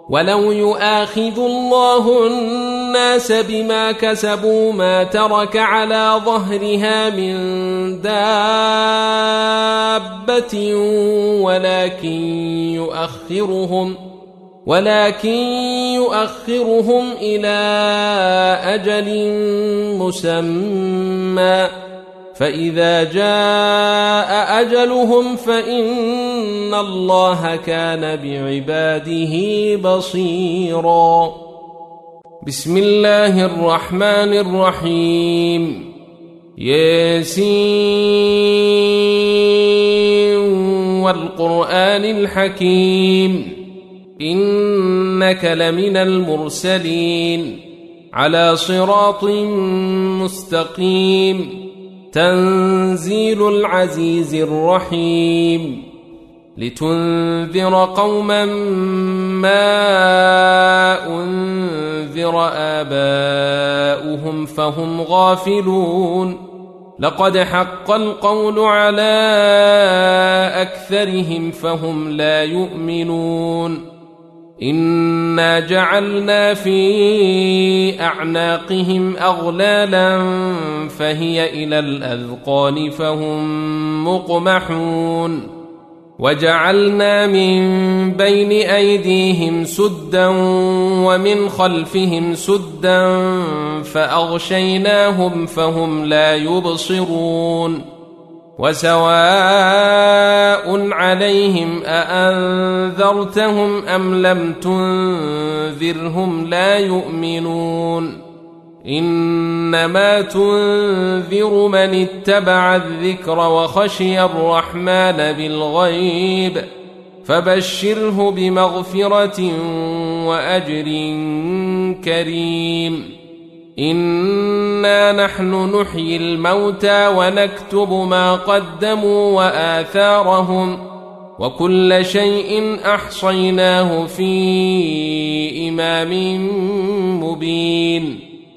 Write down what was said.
ولو يؤاخذ الله الناس بما كسبوا ما ترك على ظهرها من دابة ولكن يؤخرهم إلى أجل مسمى فإذا جاء أجلهم فإن الله كان بعباده بصيرا. بسم الله الرحمن الرحيم. ياسين والقرآن الحكيم إنك لمن المرسلين على صراط مستقيم تنزيل العزيز الرحيم لتنذر قوما ما أنذر آباؤهم فهم غافلون لقد حق القول على أكثرهم فهم لا يؤمنون إنا جعلنا في أعناقهم أغلالا فهي إلى الأذقان فهم مقمحون وجعلنا من بين أيديهم سدا ومن خلفهم سدا فأغشيناهم فهم لا يبصرون وسواء عليهم أأنذرتهم أم لم تنذرهم لا يؤمنون إنما تنذر من اتبع الذكر وخشي الرحمن بالغيب فبشره بمغفرة وأجر كريم. إنا نحن نحيي الموتى ونكتب ما قدموا وآثارهم وكل شيء أحصيناه في إمام مبين.